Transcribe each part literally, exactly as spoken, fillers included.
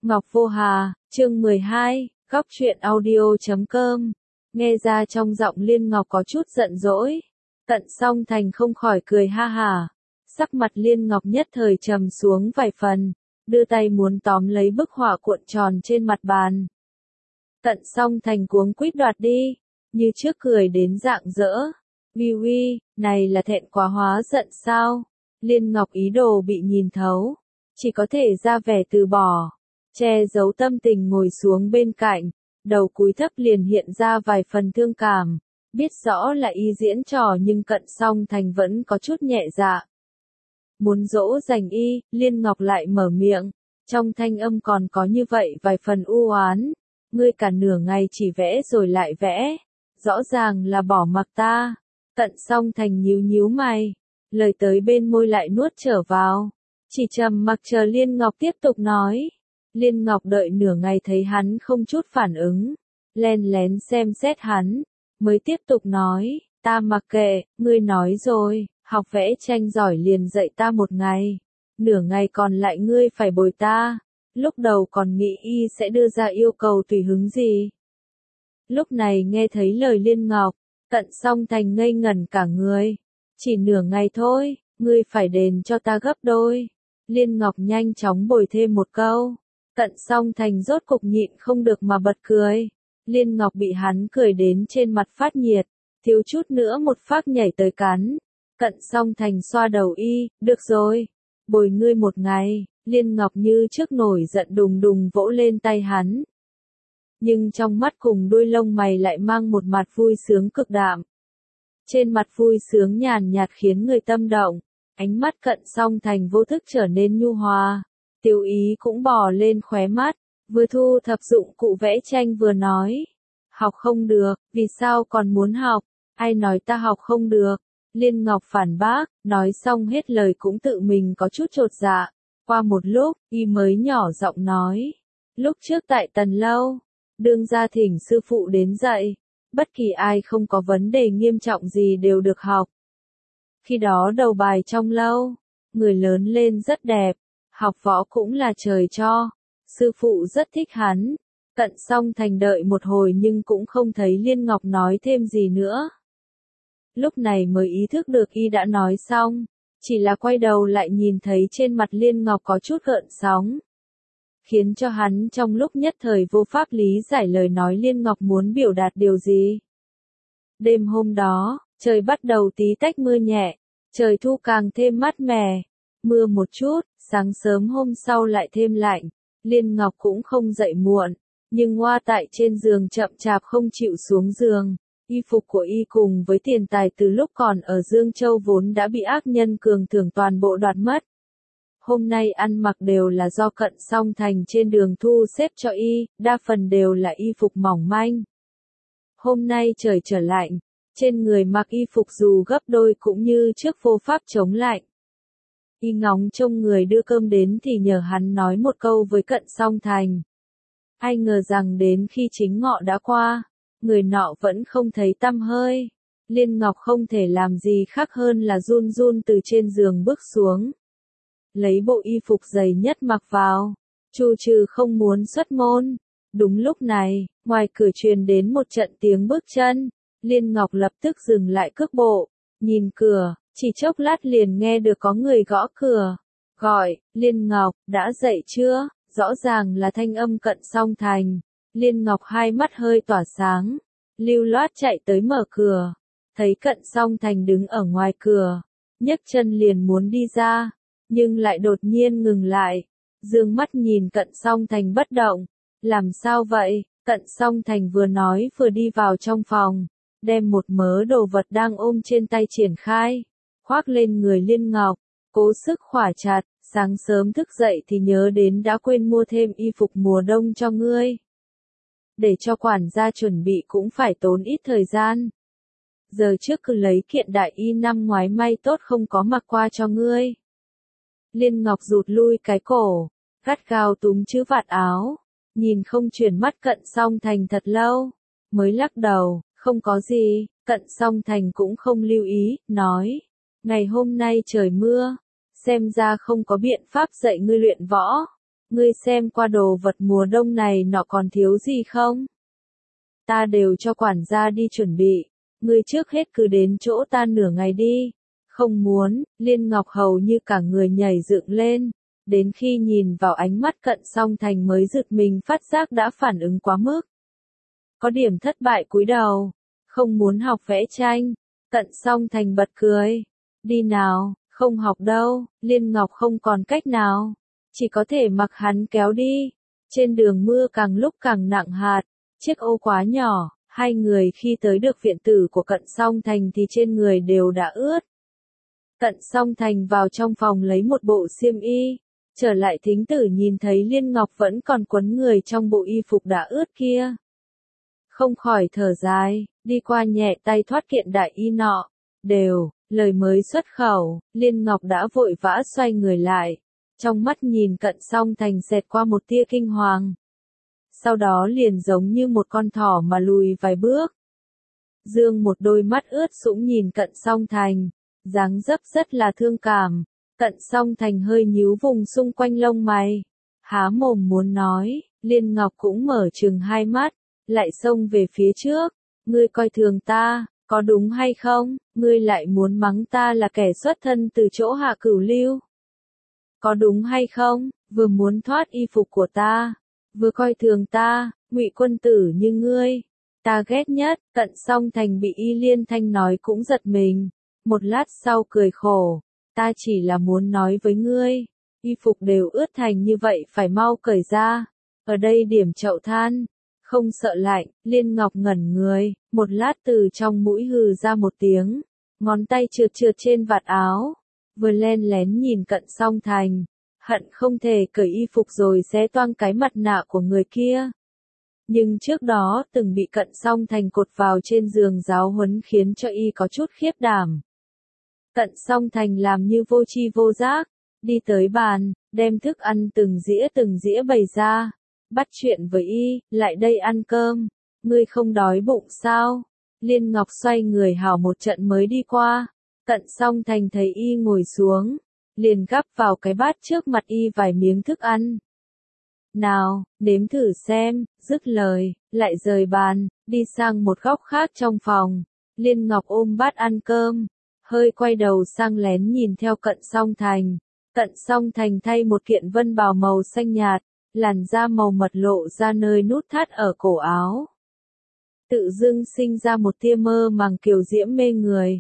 Ngọc Vô Hà, chương mười hai, góc truyện audio chấm com. Nghe ra trong giọng Liên Ngọc có chút giận dỗi. Tận Song Thành không khỏi cười ha hả. Sắc mặt Liên Ngọc nhất thời trầm xuống vài phần, đưa tay muốn tóm lấy bức họa cuộn tròn trên mặt bàn. Tận Song Thành cuống quýt đoạt đi, như trước cười đến rạng rỡ. Uy uy, này là thẹn quá hóa giận sao? Liên Ngọc ý đồ bị nhìn thấu, chỉ có thể ra vẻ từ bỏ, che giấu tâm tình ngồi xuống bên cạnh, đầu cúi thấp liền hiện ra vài phần thương cảm, biết rõ là y diễn trò nhưng Cận Song Thành vẫn có chút nhẹ dạ. Muốn dỗ dành y, Liên Ngọc lại mở miệng, trong thanh âm còn có như vậy vài phần u oán, ngươi cả nửa ngày chỉ vẽ rồi lại vẽ, rõ ràng là bỏ mặc ta. Tận Song Thành nhíu nhíu mày, lời tới bên môi lại nuốt trở vào, chỉ trầm mặc chờ Liên Ngọc tiếp tục nói. Liên Ngọc đợi nửa ngày thấy hắn không chút phản ứng, len lén xem xét hắn, mới tiếp tục nói, ta mặc kệ, ngươi nói rồi, học vẽ tranh giỏi liền dạy ta một ngày, nửa ngày còn lại ngươi phải bồi ta, lúc đầu còn nghĩ y sẽ đưa ra yêu cầu tùy hứng gì. Lúc này nghe thấy lời Liên Ngọc, Tận Song Thành ngây ngẩn cả người, chỉ nửa ngày thôi, ngươi phải đền cho ta gấp đôi. Liên Ngọc nhanh chóng bồi thêm một câu. Tận Song Thành rốt cục nhịn không được mà bật cười. Liên Ngọc bị hắn cười đến trên mặt phát nhiệt, thiếu chút nữa một phát nhảy tới cắn. Tận Song Thành xoa đầu y, được rồi, bồi ngươi một ngày. Liên Ngọc như trước nổi giận đùng đùng vỗ lên tay hắn. Nhưng trong mắt cùng đuôi lông mày lại mang một mặt vui sướng cực đạm. Trên mặt vui sướng nhàn nhạt khiến người tâm động, ánh mắt Cận Song Thành vô thức trở nên nhu hòa. Tiêu ý cũng bò lên khóe mắt, vừa thu thập dụng cụ vẽ tranh vừa nói. Học không được, vì sao còn muốn học, ai nói ta học không được. Liên Ngọc phản bác, nói xong hết lời cũng tự mình có chút chột dạ. Qua một lúc, y mới nhỏ giọng nói. Lúc trước tại Tần Lâu, đương gia thỉnh sư phụ đến dạy, bất kỳ ai không có vấn đề nghiêm trọng gì đều được học. Khi đó đầu bài trong lâu, người lớn lên rất đẹp. Học võ cũng là trời cho, sư phụ rất thích hắn. Tận Song Thành đợi một hồi nhưng cũng không thấy Liên Ngọc nói thêm gì nữa. Lúc này mới ý thức được y đã nói xong, chỉ là quay đầu lại nhìn thấy trên mặt Liên Ngọc có chút gợn sóng. Khiến cho hắn trong lúc nhất thời vô pháp lý giải lời nói Liên Ngọc muốn biểu đạt điều gì. Đêm hôm đó, trời bắt đầu tí tách mưa nhẹ, trời thu càng thêm mát mẻ. Mưa một chút, sáng sớm hôm sau lại thêm lạnh, Liên Ngọc cũng không dậy muộn, nhưng ngoa tại trên giường chậm chạp không chịu xuống giường. Y phục của y cùng với tiền tài từ lúc còn ở Dương Châu vốn đã bị ác nhân cường thưởng toàn bộ đoạt mất. Hôm nay ăn mặc đều là do Cận Song Thành trên đường thu xếp cho y, đa phần đều là y phục mỏng manh. Hôm nay trời trở lạnh, trên người mặc y phục dù gấp đôi cũng như trước vô pháp chống lạnh. Y ngóng trông người đưa cơm đến thì nhờ hắn nói một câu với Cận Song Thành. Ai ngờ rằng đến khi chính ngọ đã qua, người nọ vẫn không thấy tăm hơi. Liên Ngọc không thể làm gì khác hơn là run run từ trên giường bước xuống. Lấy bộ y phục dày nhất mặc vào, trù trừ không muốn xuất môn. Đúng lúc này, ngoài cửa truyền đến một trận tiếng bước chân. Liên Ngọc lập tức dừng lại cước bộ, nhìn cửa. Chỉ chốc lát liền nghe được có người gõ cửa. Gọi, Liên Ngọc, đã dậy chưa? Rõ ràng là thanh âm Cận Song Thành. Liên Ngọc hai mắt hơi tỏa sáng, lưu loát chạy tới mở cửa. Thấy Cận Song Thành đứng ở ngoài cửa, nhấc chân liền muốn đi ra, nhưng lại đột nhiên ngừng lại. Dương mắt nhìn Cận Song Thành bất động. Làm sao vậy? Cận Song Thành vừa nói vừa đi vào trong phòng, đem một mớ đồ vật đang ôm trên tay triển khai. Khoác lên người Liên Ngọc, cố sức khỏa chặt, sáng sớm thức dậy thì nhớ đến đã quên mua thêm y phục mùa đông cho ngươi. Để cho quản gia chuẩn bị cũng phải tốn ít thời gian. Giờ trước cứ lấy kiện đại y năm ngoái may tốt không có mặc qua cho ngươi. Liên Ngọc rụt lui cái cổ, gắt gao túm chữ vạt áo, nhìn không chuyển mắt Cận Song Thành thật lâu, mới lắc đầu, không có gì. Cận Song Thành cũng không lưu ý, nói. Ngày hôm nay trời mưa, xem ra không có biện pháp dạy ngươi luyện võ. ngươi xem qua đồ vật mùa đông này nọ còn thiếu gì không? Ta đều cho quản gia đi chuẩn bị, ngươi trước hết cứ đến chỗ ta nửa ngày đi. Không muốn, Liên Ngọc hầu như cả người nhảy dựng lên, đến khi nhìn vào ánh mắt Cận Song Thành mới giật mình phát giác đã phản ứng quá mức. Có điểm thất bại cúi đầu, không muốn học vẽ tranh. Cận Song Thành bật cười, đi nào, không học đâu. Liên Ngọc không còn cách nào, chỉ có thể mặc hắn kéo đi. Trên đường mưa càng lúc càng nặng hạt, chiếc ô quá nhỏ, hai người khi tới được viện tử của Cận Song Thành thì trên người đều đã ướt. Cận Song Thành vào trong phòng lấy một bộ xiêm y, trở lại thính tử nhìn thấy Liên Ngọc vẫn còn quấn người trong bộ y phục đã ướt kia. Không khỏi thở dài, đi qua nhẹ tay thoát kiện đại y nọ, đều, lời mới xuất khẩu, Liên Ngọc đã vội vã xoay người lại, trong mắt nhìn Cận Song Thành xẹt qua một tia kinh hoàng. Sau đó liền giống như một con thỏ mà lùi vài bước. Dương một đôi mắt ướt sũng nhìn Cận Song Thành, dáng dấp rất là thương cảm. Cận Song Thành hơi nhíu vùng xung quanh lông mày, há mồm muốn nói, Liên Ngọc cũng mở trừng hai mắt, lại xông về phía trước, ngươi coi thường ta, có đúng hay không, ngươi lại muốn mắng ta là kẻ xuất thân từ chỗ Hạ Cửu Lưu. Có đúng hay không, vừa muốn thoát y phục của ta, vừa coi thường ta, Ngụy quân tử như ngươi, ta ghét nhất. Cận Song Thành bị Y Liên Thanh nói cũng giật mình, một lát sau cười khổ, ta chỉ là muốn nói với ngươi, y phục đều ướt thành như vậy phải mau cởi ra, ở đây điểm chậu than, không sợ lạnh. Liên Ngọc ngẩn người, một lát từ trong mũi hừ ra một tiếng, ngón tay trượt trượt trên vạt áo, vừa len lén nhìn Cận Song Thành, hận không thể cởi y phục rồi xé toang cái mặt nạ của người kia. Nhưng trước đó từng bị Cận Song Thành cột vào trên giường giáo huấn khiến cho y có chút khiếp đảm. Cận Song Thành làm như vô tri vô giác, đi tới bàn, đem thức ăn từng dĩa từng dĩa bày ra, bắt chuyện với y, lại đây ăn cơm, ngươi không đói bụng sao? Liên Ngọc xoay người hảo một trận mới đi qua, Cận Song Thành thấy y ngồi xuống, liền gắp vào cái bát trước mặt y vài miếng thức ăn. Nào, nếm thử xem, dứt lời, lại rời bàn, đi sang một góc khác trong phòng. Liên Ngọc ôm bát ăn cơm, hơi quay đầu sang lén nhìn theo Cận Song Thành. Cận Song Thành thay một kiện vân bào màu xanh nhạt, làn da màu mật lộ ra nơi nút thắt ở cổ áo. Tự dưng sinh ra một tia mơ màng kiều diễm mê người.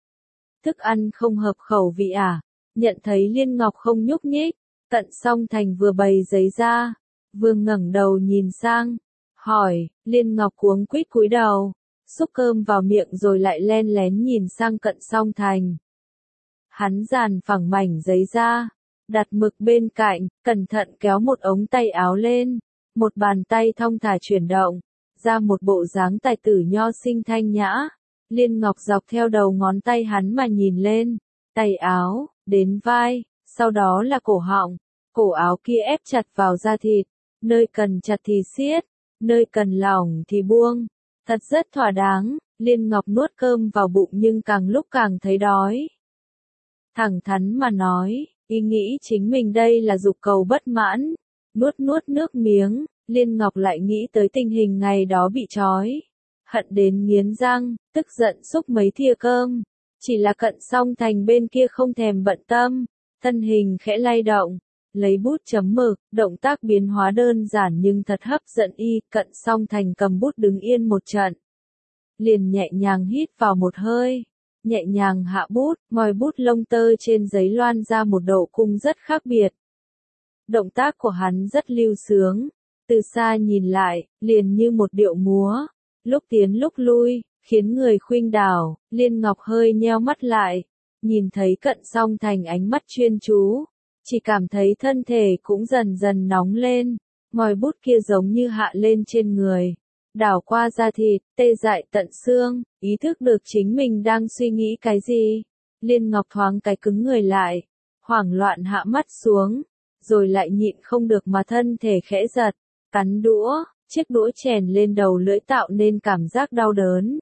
Thức ăn không hợp khẩu vị à? Nhận thấy Liên Ngọc không nhúc nhích, Cận Song Thành vừa bày giấy ra, vừa ngẩng đầu nhìn sang, hỏi. Liên Ngọc cuống quýt cúi đầu, xúc cơm vào miệng rồi lại len lén nhìn sang Cận Song Thành. Hắn dàn phẳng mảnh giấy ra, đặt mực bên cạnh, cẩn thận kéo một ống tay áo lên, một bàn tay thong thả chuyển động, ra một bộ dáng tài tử nho sinh thanh nhã. Liên Ngọc dọc theo đầu ngón tay hắn mà nhìn lên, tay áo, đến vai, sau đó là cổ họng, cổ áo kia ép chặt vào da thịt, nơi cần chặt thì siết, nơi cần lỏng thì buông, thật rất thỏa đáng. Liên Ngọc nuốt cơm vào bụng nhưng càng lúc càng thấy đói. Thẳng thắn mà nói, y nghĩ chính mình đây là dục cầu bất mãn, nuốt nuốt nước miếng, Liên Ngọc lại nghĩ tới tình hình ngày đó bị trói, hận đến nghiến răng, tức giận xúc mấy thìa cơm, chỉ là Cận Song Thành bên kia không thèm bận tâm, thân hình khẽ lay động, lấy bút chấm mực, động tác biến hóa đơn giản nhưng thật hấp dẫn y. Cận Song Thành cầm bút đứng yên một trận, liền nhẹ nhàng hít vào một hơi, nhẹ nhàng hạ bút, ngòi bút lông tơ trên giấy loan ra một độ cung rất khác biệt. Động tác của hắn rất lưu sướng, từ xa nhìn lại, liền như một điệu múa, lúc tiến lúc lui, khiến người khuynh đảo. Liên Ngọc hơi nheo mắt lại, nhìn thấy Cận Song Thành ánh mắt chuyên chú, chỉ cảm thấy thân thể cũng dần dần nóng lên, ngòi bút kia giống như hạ lên trên người, đảo qua da thịt, tê dại tận xương, ý thức được chính mình đang suy nghĩ cái gì. Liên Ngọc thoáng cái cứng người lại, hoảng loạn hạ mắt xuống, rồi lại nhịn không được mà thân thể khẽ giật, cắn đũa, chiếc đũa chèn lên đầu lưỡi tạo nên cảm giác đau đớn.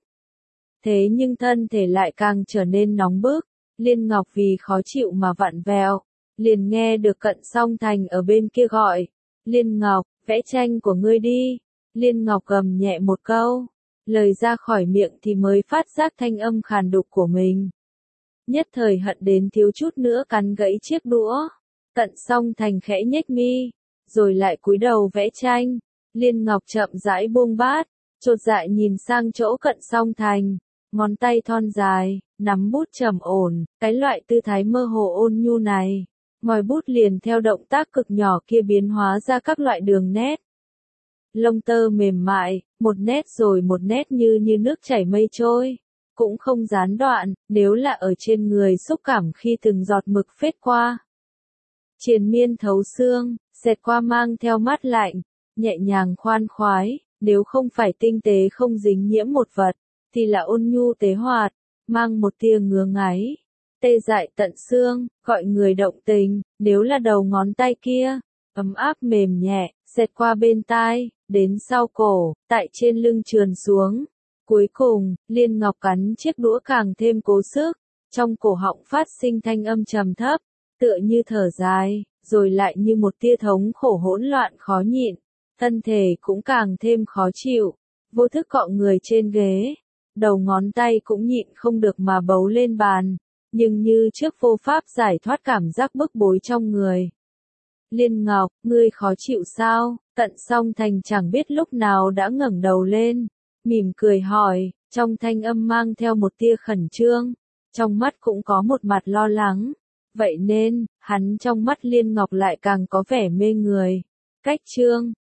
Thế nhưng thân thể lại càng trở nên nóng bức, Liên Ngọc vì khó chịu mà vặn vẹo, liền nghe được Cận Song Thành ở bên kia gọi, Liên Ngọc, vẽ tranh của ngươi đi. Liên Ngọc gầm nhẹ một câu. Lời ra khỏi miệng thì mới phát giác thanh âm khàn đục của mình. Nhất thời hận đến thiếu chút nữa cắn gãy chiếc đũa. Tận Song Thành khẽ nhếch mi, rồi lại cúi đầu vẽ tranh. Liên Ngọc chậm rãi buông bát, chột dạ nhìn sang chỗ Cận Song Thành, ngón tay thon dài, nắm bút trầm ổn, cái loại tư thái mơ hồ ôn nhu này. Ngòi bút liền theo động tác cực nhỏ kia biến hóa ra các loại đường nét. Lông tơ mềm mại, một nét rồi một nét như như nước chảy mây trôi, cũng không gián đoạn, nếu là ở trên người xúc cảm khi từng giọt mực phết qua. Triền miên thấu xương, xẹt qua mang theo mát lạnh, nhẹ nhàng khoan khoái, nếu không phải tinh tế không dính nhiễm một vật, thì là ôn nhu tế hoạt, mang một tia ngứa ngáy, tê dại tận xương, gọi người động tình, nếu là đầu ngón tay kia, ấm áp mềm nhẹ, xẹt qua bên tai, đến sau cổ, tại trên lưng trườn xuống. Cuối cùng, Liên Ngọc cắn chiếc đũa càng thêm cố sức, trong cổ họng phát sinh thanh âm trầm thấp, tựa như thở dài, rồi lại như một tia thống khổ hỗn loạn khó nhịn, thân thể cũng càng thêm khó chịu, vô thức cọ người trên ghế, đầu ngón tay cũng nhịn không được mà bấu lên bàn, nhưng như trước vô pháp giải thoát cảm giác bức bối trong người. Liên Ngọc, ngươi khó chịu sao? Tận Song Thành chẳng biết lúc nào đã ngẩng đầu lên, mỉm cười hỏi, trong thanh âm mang theo một tia khẩn trương, trong mắt cũng có một mặt lo lắng. Vậy nên, hắn trong mắt Liên Ngọc lại càng có vẻ mê người. Cách chương